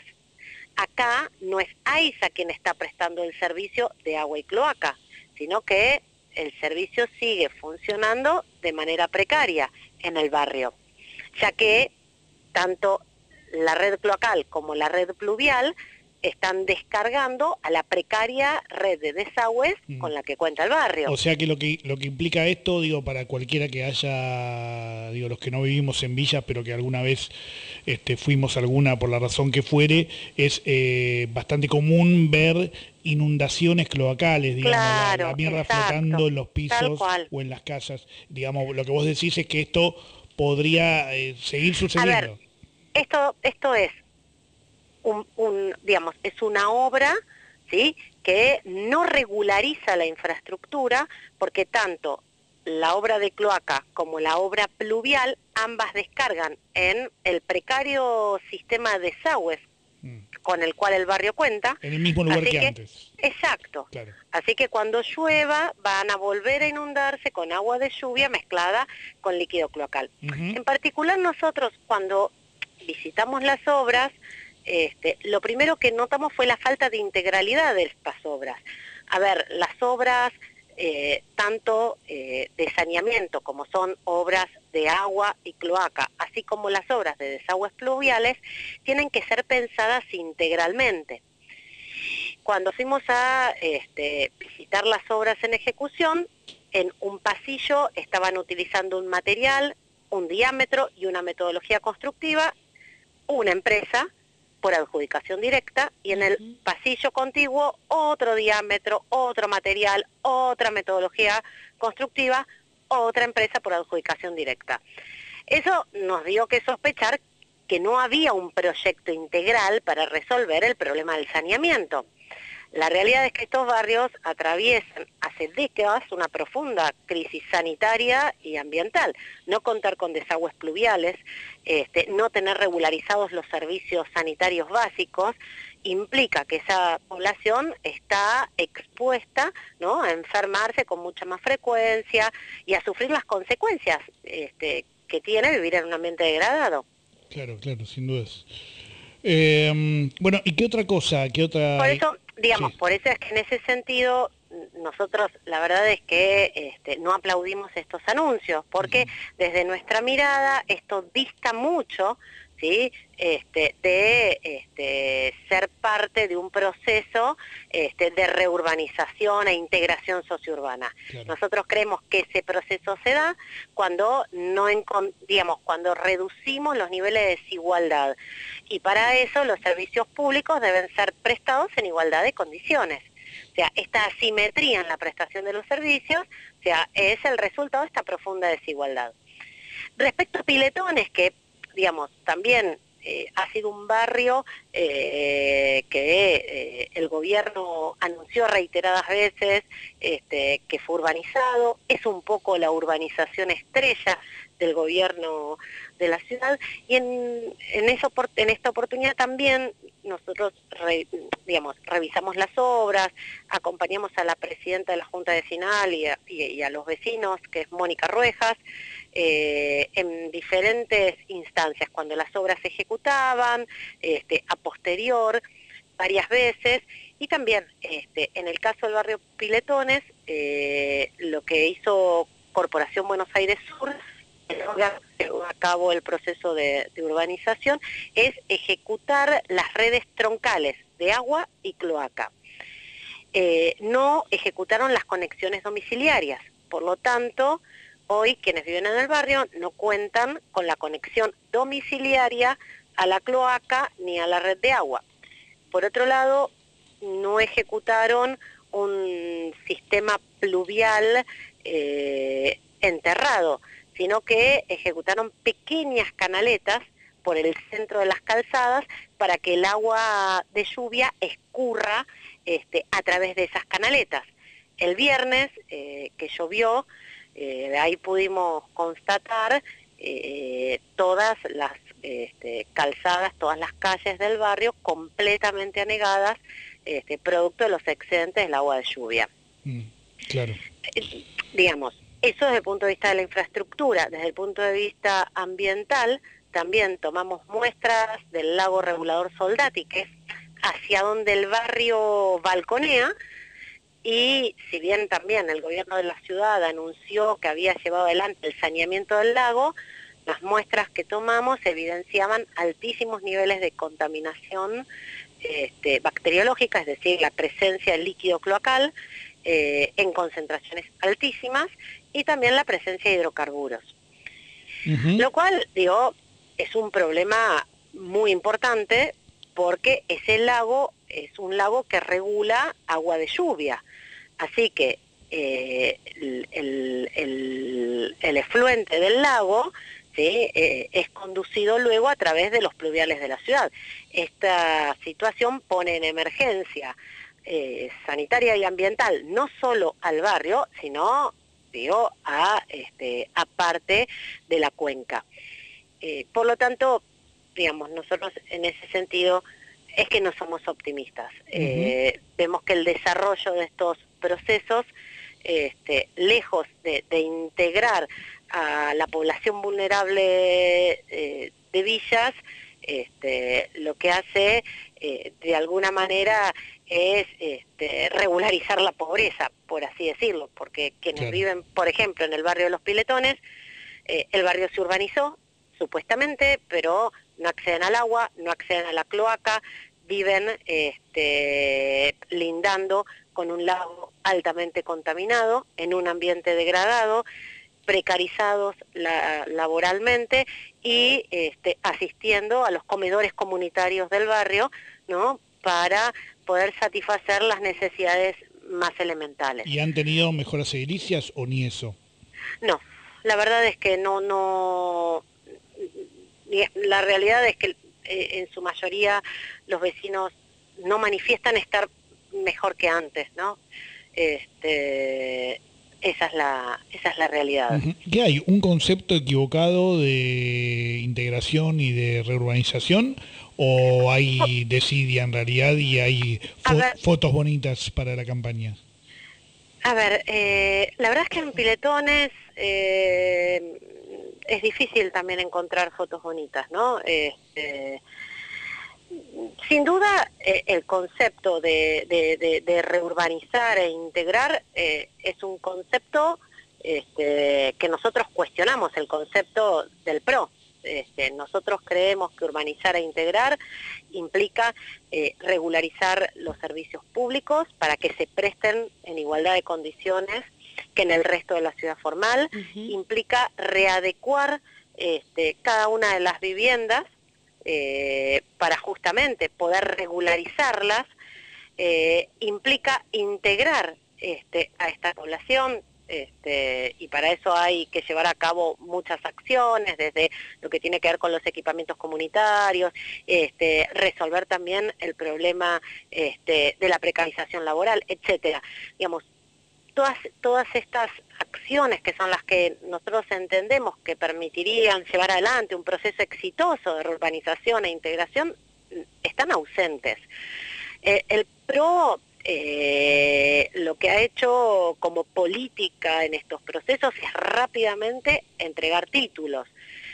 Acá no es AISA quien está prestando el servicio de agua y cloaca, sino que el servicio sigue funcionando de manera precaria en el barrio, ya que tanto la red cloacal como la red pluvial están descargando a la precaria red de desagües mm. con la que cuenta el barrio. O sea que lo que lo que implica esto, digo, para cualquiera que haya, digo, los que no vivimos en villas, pero que alguna vez este, fuimos a alguna por la razón que fuere, es eh, bastante común ver inundaciones cloacales, digamos, claro, la, la mierda exacto, flotando en los pisos o en las casas. Digamos, lo que vos decís es que esto podría eh, seguir sucediendo. A ver, esto, esto es Un, un, digamos, es una obra, ¿sí?, que no regulariza la infraestructura, porque tanto la obra de cloaca como la obra pluvial, ambas descargan en el precario sistema de desagües mm. con el cual el barrio cuenta. En el mismo lugar Así que, que antes. Exacto. Claro. Así que cuando llueva van a volver a inundarse con agua de lluvia mezclada con líquido cloacal. Uh-huh. En particular nosotros cuando visitamos las obras, Este, lo primero que notamos fue la falta de integralidad de estas obras. A ver, las obras eh, tanto eh, de saneamiento como son obras de agua y cloaca, así como las obras de desagües pluviales, tienen que ser pensadas integralmente. Cuando fuimos a este, visitar las obras en ejecución, en un pasillo estaban utilizando un material, un diámetro y una metodología constructiva, una empresa por adjudicación directa, y en el pasillo contiguo otro diámetro, otro material, otra metodología constructiva, otra empresa por adjudicación directa. Eso nos dio que sospechar que no había un proyecto integral para resolver el problema del saneamiento. La realidad es que estos barrios atraviesan hace décadas una profunda crisis sanitaria y ambiental. No contar con desagües pluviales, este, no tener regularizados los servicios sanitarios básicos, implica que esa población está expuesta, ¿no?, a enfermarse con mucha más frecuencia y a sufrir las consecuencias este, que tiene vivir en un ambiente degradado. Claro, claro, sin dudas. Eh, bueno, ¿y qué otra cosa? ¿Qué otra...? Por eso, digamos, sí. por eso es que en ese sentido nosotros la verdad es que este, no aplaudimos estos anuncios, porque uh-huh. desde nuestra mirada esto dista mucho, ¿sí? Este, de este, ser parte de un proceso este, de reurbanización e integración sociourbana. Claro. Nosotros creemos que ese proceso se da cuando no digamos, cuando reducimos los niveles de desigualdad, y para eso los servicios públicos deben ser prestados en igualdad de condiciones. O sea, esta asimetría en la prestación de los servicios, o sea, es el resultado de esta profunda desigualdad. Respecto a Piletones, que digamos, también eh, ha sido un barrio eh, que eh, el gobierno anunció reiteradas veces este, que fue urbanizado, es un poco la urbanización estrella del gobierno de la ciudad, y en, en, eso, en esta oportunidad también nosotros re, digamos, revisamos las obras, acompañamos a la presidenta de la Junta Vecinal y a, y, y a los vecinos, que es Mónica Ruejas, eh, en diferentes instancias, cuando las obras se ejecutaban, este, a posterior, varias veces, y también este, en el caso del barrio Piletones, eh, lo que hizo Corporación Buenos Aires Sur, llevó a cabo el proceso de, de urbanización, es ejecutar las redes troncales de agua y cloaca. Eh, no ejecutaron las conexiones domiciliarias, por lo tanto, hoy quienes viven en el barrio no cuentan con la conexión domiciliaria a la cloaca ni a la red de agua. Por otro lado, no ejecutaron un sistema pluvial eh, enterrado, sino que ejecutaron pequeñas canaletas por el centro de las calzadas para que el agua de lluvia escurra este, a través de esas canaletas. El viernes eh, que llovió, eh, ahí pudimos constatar eh, todas las este, calzadas, todas las calles del barrio completamente anegadas, este, producto de los excedentes del agua de lluvia. Mm, claro. Eh, digamos, eso desde el punto de vista de la infraestructura. Desde el punto de vista ambiental, también tomamos muestras del lago regulador Soldati, que es hacia donde el barrio balconea, y si bien también el gobierno de la ciudad anunció que había llevado adelante el saneamiento del lago, las muestras que tomamos evidenciaban altísimos niveles de contaminación este, bacteriológica, es decir, la presencia del líquido cloacal eh, en concentraciones altísimas, y también la presencia de hidrocarburos. Uh-huh. Lo cual, digo, es un problema muy importante, porque ese lago es un lago que regula agua de lluvia. Así que eh, el, el, el, el efluente del lago, ¿sí? eh, es conducido luego a través de los pluviales de la ciudad. Esta situación pone en emergencia eh, sanitaria y ambiental no solo al barrio, sino digo, a, este, a parte de la cuenca. Eh, por lo tanto, digamos, nosotros en ese sentido es que no somos optimistas. Uh-huh. Eh, vemos que el desarrollo de estos procesos, este, lejos de, de integrar a la población vulnerable eh, de villas, este, lo que hace eh, de alguna manera es este, regularizar la pobreza, por así decirlo, porque quienes claro. viven, por ejemplo, en el barrio de Los Piletones, eh, el barrio se urbanizó, supuestamente, pero no acceden al agua, no acceden a la cloaca, viven este, lindando con un lago altamente contaminado, en un ambiente degradado, precarizados la, laboralmente y este, asistiendo a los comedores comunitarios del barrio, ¿no?, para poder satisfacer las necesidades más elementales. ¿Y han tenido mejoras edilicias o ni eso? No, la verdad es que no, no, la realidad es que eh, en su mayoría los vecinos no manifiestan estar mejor que antes, ¿no? Este, esa es la, esa es la realidad. Uh-huh. ¿Qué hay? ¿Un concepto equivocado de integración y de reurbanización? ¿O hay desidia en realidad y hay fo ver, fotos bonitas para la campaña? A ver, eh, la verdad es que en Piletones eh, es difícil también encontrar fotos bonitas, ¿no? Este, sin duda, eh, el concepto de, de, de, de reurbanizar e integrar eh, es un concepto este, que nosotros cuestionamos, el concepto del P R O, este, nosotros creemos que urbanizar e integrar implica eh, regularizar los servicios públicos para que se presten en igualdad de condiciones que en el resto de la ciudad formal, uh-huh. implica readecuar este, cada una de las viviendas eh, para justamente poder regularizarlas, eh, implica integrar este, a esta población, este, y para eso hay que llevar a cabo muchas acciones, desde lo que tiene que ver con los equipamientos comunitarios, este, resolver también el problema este, de la precarización laboral, etcétera. Digamos, Todas, todas estas acciones que son las que nosotros entendemos que permitirían llevar adelante un proceso exitoso de urbanización e integración están ausentes. Eh, el PRO eh, lo que ha hecho como política en estos procesos es rápidamente entregar títulos.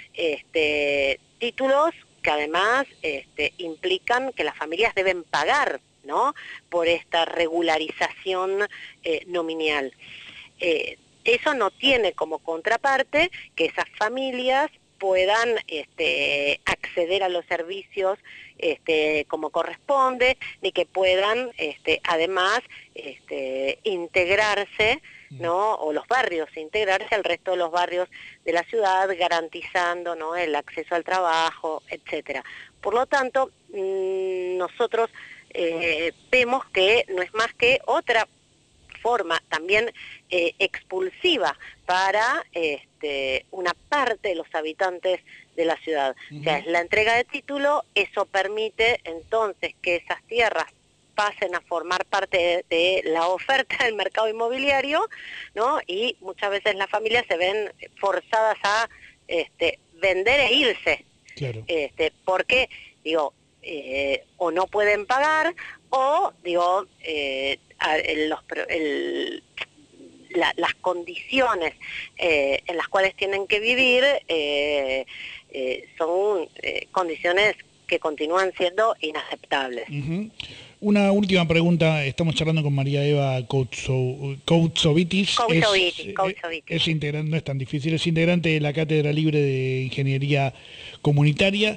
Este, títulos que además este, implican que las familias deben pagar, ¿no?, por esta regularización eh, nominal. Eh, eso no tiene como contraparte que esas familias puedan este, acceder a los servicios este, como corresponde, ni que puedan este, además este, integrarse, ¿no?, o los barrios integrarse al resto de los barrios de la ciudad, garantizando, ¿no?, el acceso al trabajo, etcétera. Por lo tanto, mmm, nosotros Eh, vemos que no es más que otra forma también eh, expulsiva para este, una parte de los habitantes de la ciudad. Uh-huh. O sea, es la entrega de título, eso permite entonces que esas tierras pasen a formar parte de, de la oferta del mercado inmobiliario, ¿no? Y muchas veces las familias se ven forzadas a este, vender e irse. Claro. Este, porque, digo, Eh, o no pueden pagar, o digo eh, el, los, el, la, las condiciones eh, en las cuales tienen que vivir eh, eh, son eh, condiciones que continúan siendo inaceptables. Uh-huh. Una última pregunta, estamos charlando con María Eva Koutsovitis. Koutsovitis, es, Koutsovitis. Es integrante, no es tan difícil, es integrante de la Cátedra Libre de Ingeniería Comunitaria,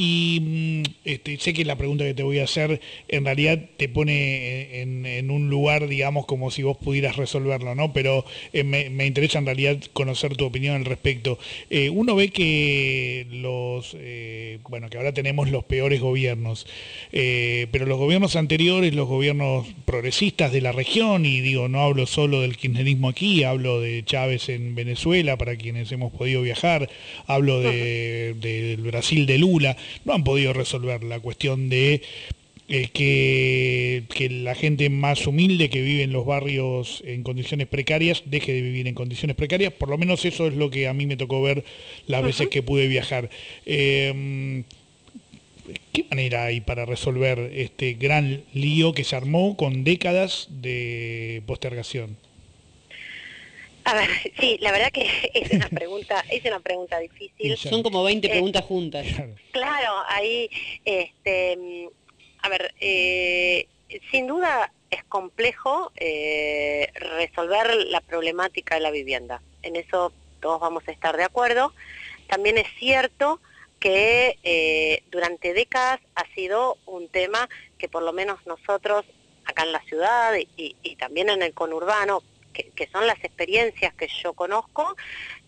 y este, sé que la pregunta que te voy a hacer en realidad te pone en, en un lugar, digamos, como si vos pudieras resolverlo, ¿no? Pero eh, me, me interesa en realidad conocer tu opinión al respecto. Eh, uno ve que los, eh, bueno, que ahora tenemos los peores gobiernos, eh, pero los gobiernos anteriores, los gobiernos progresistas de la región, y digo, no hablo solo del kirchnerismo aquí, hablo de Chávez en Venezuela, para quienes hemos podido viajar, hablo de, de el Brasil de Lula, no han podido resolver la cuestión de eh, que, que la gente más humilde que vive en los barrios en condiciones precarias deje de vivir en condiciones precarias. Por lo menos eso es lo que a mí me tocó ver las uh-huh. veces que pude viajar. Eh, ¿Qué manera hay para resolver este gran lío que se armó con décadas de postergación? A ver, sí, la verdad que es una pregunta, es una pregunta difícil. Son como veinte eh, preguntas juntas. Claro, ahí, este, a ver, eh, sin duda es complejo eh, resolver la problemática de la vivienda. En eso todos vamos a estar de acuerdo. También es cierto que eh, durante décadas ha sido un tema que por lo menos nosotros acá en la ciudad y, y, y también en el conurbano, que, que son las experiencias que yo conozco,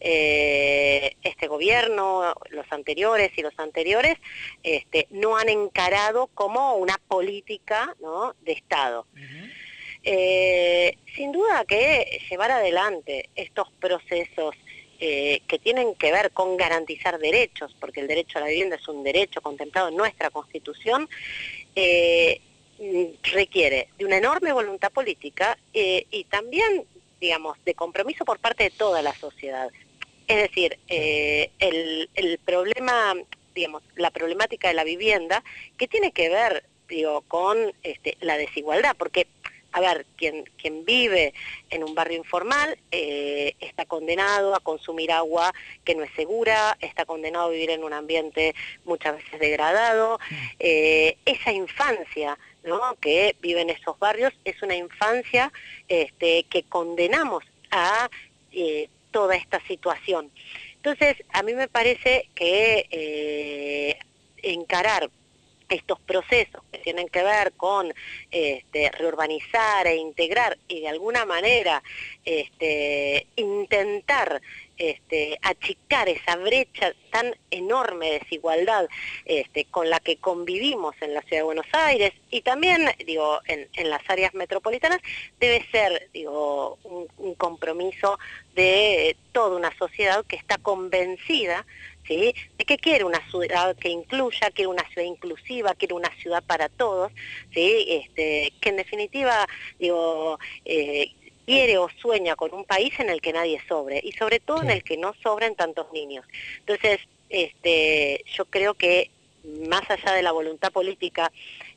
eh, este gobierno, los anteriores y los anteriores, este, no han encarado como una política, ¿no?, de Estado. Uh-huh. Eh, sin duda que llevar adelante estos procesos Eh, que tienen que ver con garantizar derechos, porque el derecho a la vivienda es un derecho contemplado en nuestra Constitución, eh, requiere de una enorme voluntad política eh, y también, digamos, de compromiso por parte de toda la sociedad. Es decir, eh, el, el problema, digamos, la problemática de la vivienda, que tiene que ver, digo, con este, la desigualdad, porque a ver, quien, quien vive en un barrio informal eh, está condenado a consumir agua que no es segura, está condenado a vivir en un ambiente muchas veces degradado. Eh, esa infancia, ¿no?, que vive en esos barrios es una infancia este, que condenamos a eh, toda esta situación. Entonces, a mí me parece que eh, encarar estos procesos que tienen que ver con este, reurbanizar e integrar y de alguna manera este, intentar este, achicar esa brecha tan enorme de desigualdad este, con la que convivimos en la Ciudad de Buenos Aires y también digo en, en las áreas metropolitanas, debe ser digo un, un compromiso de toda una sociedad que está convencida, ¿sí?, de que quiere una ciudad que incluya, quiere una ciudad inclusiva, quiere una ciudad para todos, ¿sí?, este, que en definitiva, digo, eh, quiere o sueña con un país en el que nadie sobre, y sobre todo sí. en el que no sobren tantos niños. Entonces, este, yo creo que más allá de la voluntad política,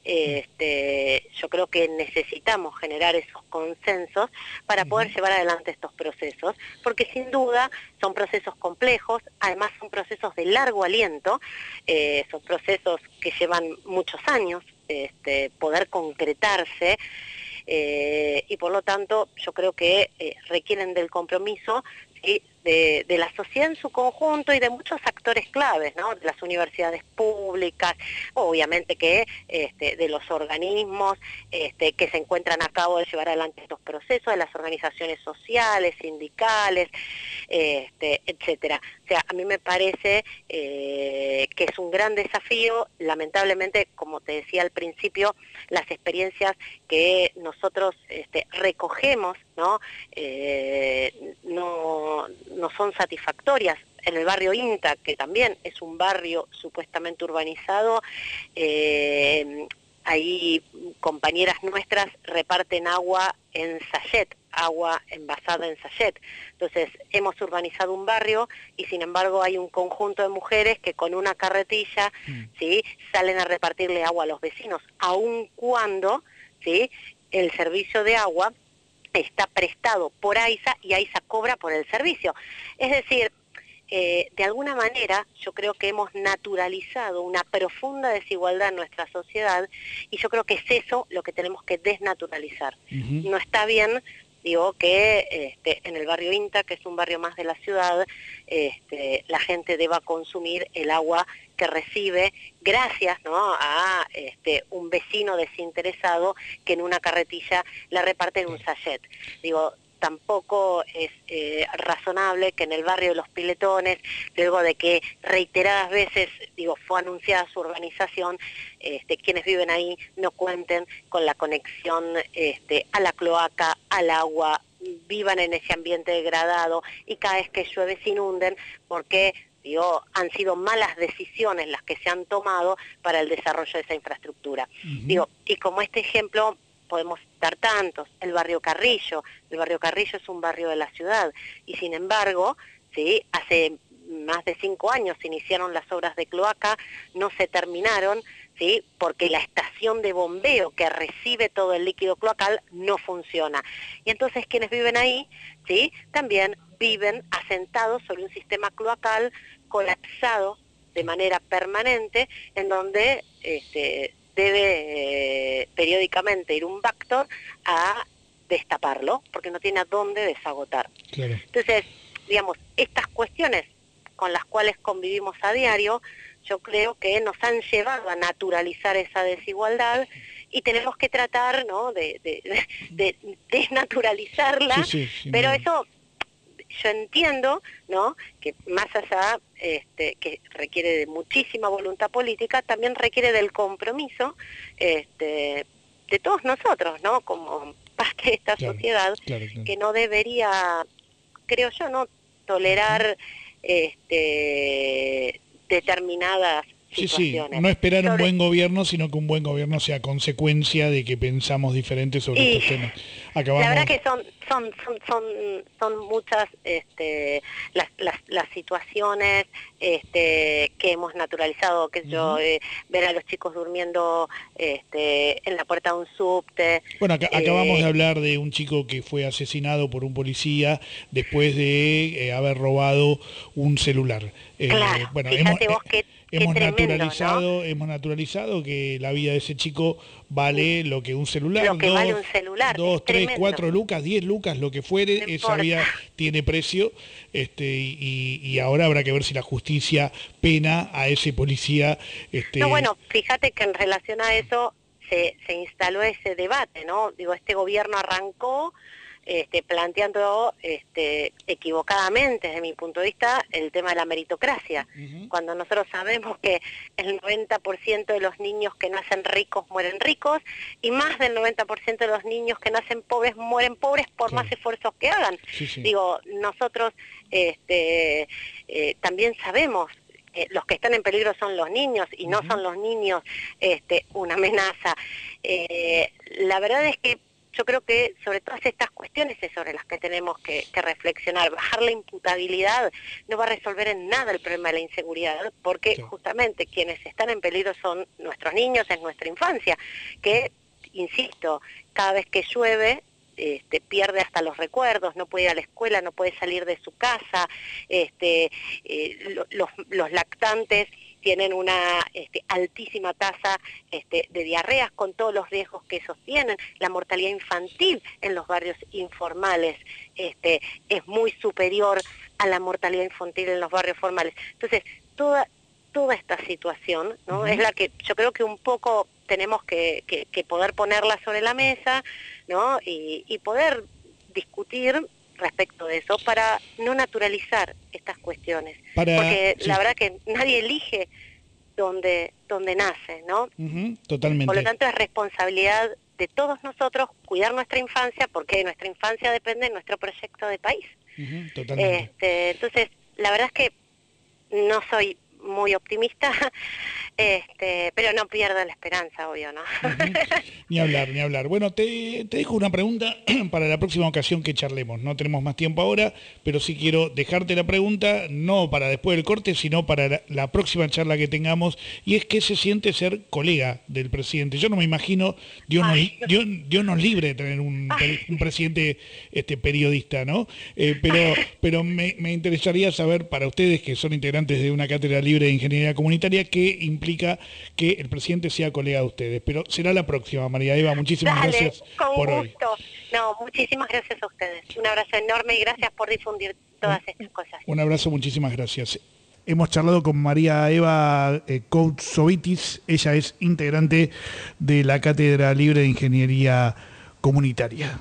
este, yo creo que necesitamos generar esos consensos para poder uh-huh. llevar adelante estos procesos, porque sin duda son procesos complejos, además son procesos de largo aliento, eh, son procesos que llevan muchos años este, poder concretarse, eh, y por lo tanto yo creo que eh, requieren del compromiso, ¿sí?, De, de la sociedad en su conjunto y de muchos actores claves, ¿no?, de las universidades públicas, obviamente que este, de los organismos este, que se encuentran a cabo de llevar adelante estos procesos, de las organizaciones sociales, sindicales, este, etcétera. O sea, a mí me parece eh, que es un gran desafío. Lamentablemente, como te decía al principio, las experiencias que nosotros este, recogemos, ¿no?, eh, no no son satisfactorias. En el barrio INTA, que también es un barrio supuestamente urbanizado, eh, ahí compañeras nuestras reparten agua en sachet, agua envasada en sachet. Entonces, hemos urbanizado un barrio y sin embargo hay un conjunto de mujeres que con una carretilla, mm. ¿sí?, salen a repartirle agua a los vecinos, aun cuando, ¿sí?, el servicio de agua está prestado por AISA y AISA cobra por el servicio. Es decir, eh, de alguna manera yo creo que hemos naturalizado una profunda desigualdad en nuestra sociedad y yo creo que es eso lo que tenemos que desnaturalizar. Uh-huh. No está bien, digo, que este, en el barrio INTA, que es un barrio más de la ciudad, este, la gente deba consumir el agua que recibe gracias, ¿no?, a este, un vecino desinteresado que en una carretilla la reparte en un sachet. Digo, tampoco es eh, razonable que en el barrio de Los Piletones, luego de que reiteradas veces, digo, fue anunciada su urbanización, este, quienes viven ahí no cuenten con la conexión este, a la cloaca, al agua, vivan en ese ambiente degradado y cada vez que llueve se inunden porque digo, han sido malas decisiones las que se han tomado para el desarrollo de esa infraestructura. Uh-huh. Digo, y como este ejemplo podemos dar tantos, el barrio Carrillo, el barrio Carrillo es un barrio de la ciudad, y sin embargo, sí, hace más de cinco años se iniciaron las obras de cloaca, no se terminaron, ¿sí?, porque la estación de bombeo que recibe todo el líquido cloacal no funciona. Y entonces quienes viven ahí, ¿sí?, también viven asentados sobre un sistema cloacal colapsado de manera permanente, en donde este, debe eh, periódicamente ir un Bactor a destaparlo, porque no tiene a dónde desagotar. Claro. Entonces, digamos, estas cuestiones con las cuales convivimos a diario, yo creo que nos han llevado a naturalizar esa desigualdad y tenemos que tratar, ¿no?, de, de, de, de desnaturalizarla, sí, sí, sí, pero no. Eso yo entiendo, ¿no?, que más allá este, que requiere de muchísima voluntad política, también requiere del compromiso este, de todos nosotros, ¿no?, como parte de esta claro, sociedad, claro, claro. que no debería, creo yo, no tolerar este, determinadas Sí, sí, no esperar sobre... un buen gobierno, sino que un buen gobierno sea consecuencia de que pensamos diferente sobre y estos temas. Acabamos... La verdad que son son son son, son muchas este, las, las, las situaciones este, que hemos naturalizado, que uh-huh. yo eh, ver a los chicos durmiendo este, en la puerta de un subte. Bueno, acá, eh... acabamos de hablar de un chico que fue asesinado por un policía después de eh, haber robado un celular. Eh, claro, bueno, fíjate hemos, vos que hemos tremendo, naturalizado, ¿no? hemos naturalizado que la vida de ese chico vale lo que un celular, Lo que dos, vale un celular, dos, es tres, tremendo. cuatro lucas, diez lucas, lo que fuere, No esa importa. vida tiene precio, este, y, y ahora habrá que ver si la justicia pena a ese policía. Este, No, bueno, fíjate que en relación a eso se, se instaló ese debate, ¿no? Digo, este gobierno arrancó este, planteando este, equivocadamente, desde mi punto de vista, el tema de la meritocracia. Ujú. Cuando nosotros sabemos que el noventa por ciento de los niños que nacen ricos mueren ricos, y más del noventa por ciento de los niños que nacen pobres mueren pobres por Claro. más esfuerzos que hagan. Sí, sí. Digo, nosotros este, eh, también sabemos que los que están en peligro son los niños, y no Ujú. son los niños este, una amenaza. Eh, la verdad es que yo creo que sobre todas estas cuestiones es sobre las que tenemos que, que reflexionar. Bajar la imputabilidad no va a resolver en nada el problema de la inseguridad, porque Sí. justamente quienes están en peligro son nuestros niños, es nuestra infancia, que, insisto, cada vez que llueve este, pierde hasta los recuerdos, no puede ir a la escuela, no puede salir de su casa, este, eh, lo- los, los lactantes tienen una este, altísima tasa este, de diarreas con todos los riesgos que esos tienen. La mortalidad infantil en los barrios informales este, es muy superior a la mortalidad infantil en los barrios formales. Entonces, toda, toda esta situación, ¿no? Ujú. Es la que yo creo que un poco tenemos que, que, que poder ponerla sobre la mesa, ¿no? Y, y poder discutir respecto de eso para no naturalizar estas cuestiones. Para- Porque sí. la verdad que nadie elige donde, donde nace, ¿no? Ujú, totalmente. Por lo tanto, es responsabilidad de todos nosotros cuidar nuestra infancia, porque de nuestra infancia depende nuestro proyecto de país. Ujú, totalmente. Este, entonces, la verdad es que no soy muy optimista, este, pero no pierdo la esperanza, obvio, ¿no? Ujú. Ni hablar, ni hablar. Bueno, te, te dejo una pregunta para la próxima ocasión que charlemos. No tenemos más tiempo ahora, pero sí quiero dejarte la pregunta, no para después del corte, sino para la, la próxima charla que tengamos, y es qué se siente ser colega del presidente. Yo no me imagino, Dios nos, Ay. Dios, Dios nos libre de tener un, per- un presidente este, periodista, ¿no? Eh, pero pero me, me interesaría saber, para ustedes que son integrantes de una cátedra libre de ingeniería comunitaria, qué implica que el presidente sea colega de ustedes. Pero será la próxima, María Eva. Muchísimas Dale, gracias con por hoy. gusto. No, muchísimas gracias a ustedes. Un abrazo enorme y gracias por difundir todas estas cosas. Un abrazo, muchísimas gracias. Hemos charlado con María Eva eh, Koutsovitis. Ella es integrante de la Cátedra Libre de Ingeniería Comunitaria.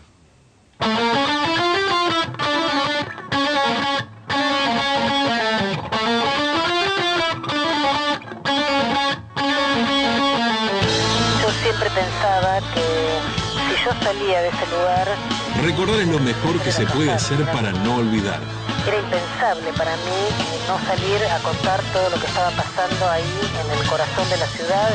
Yo siempre pensaba que si yo salía de ese lugar, Recordar es lo mejor que se puede hacer para no olvidar. era impensable para mí no salir a contar todo lo que estaba pasando ahí en el corazón de la ciudad.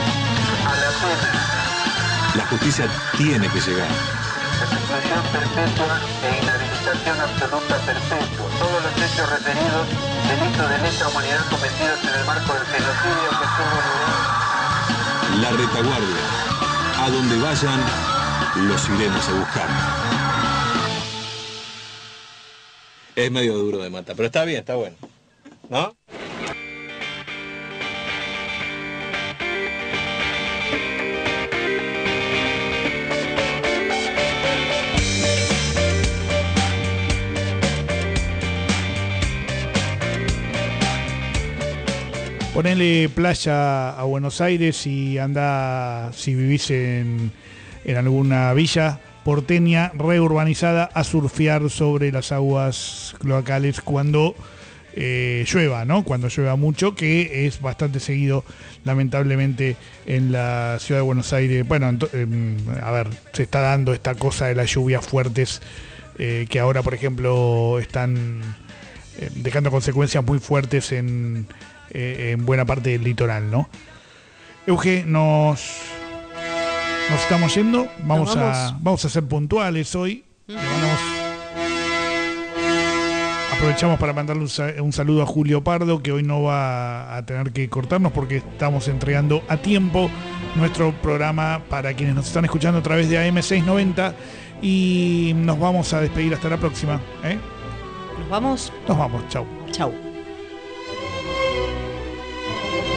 La justicia tiene que llegar. Exclusión perpetua e inhabilitación absoluta perpetua. Todos los hechos referidos, delitos de lesa humanidad cometidos en el marco del genocidio que tuvo lugar. La retaguardia. A donde vayan, los iremos a buscar. Es medio duro de matar, pero está bien, está bueno. ¿No? Ponele playa a Buenos Aires y anda, si vivís en, en alguna villa porteña reurbanizada, a surfear sobre las aguas cloacales cuando eh, llueva, ¿no? Cuando llueva mucho, que es bastante seguido, lamentablemente, en la ciudad de Buenos Aires. Bueno, ento- em, a ver, se está dando esta cosa de las lluvias fuertes, eh, que ahora, por ejemplo, están eh, dejando consecuencias muy fuertes en, eh, en buena parte del litoral, ¿no? Euge, nos, nos estamos yendo. Vamos, Nos a, vamos. vamos a ser puntuales hoy. Le mandamos- aprovechamos para mandarle un, sa- un saludo a Julio Pardo, que hoy no va a tener que cortarnos porque estamos entregando a tiempo nuestro programa para quienes nos están escuchando a través de A M seiscientos noventa, y nos vamos a despedir hasta la próxima. ¿eh? Nos vamos. Nos vamos, chau. Chau.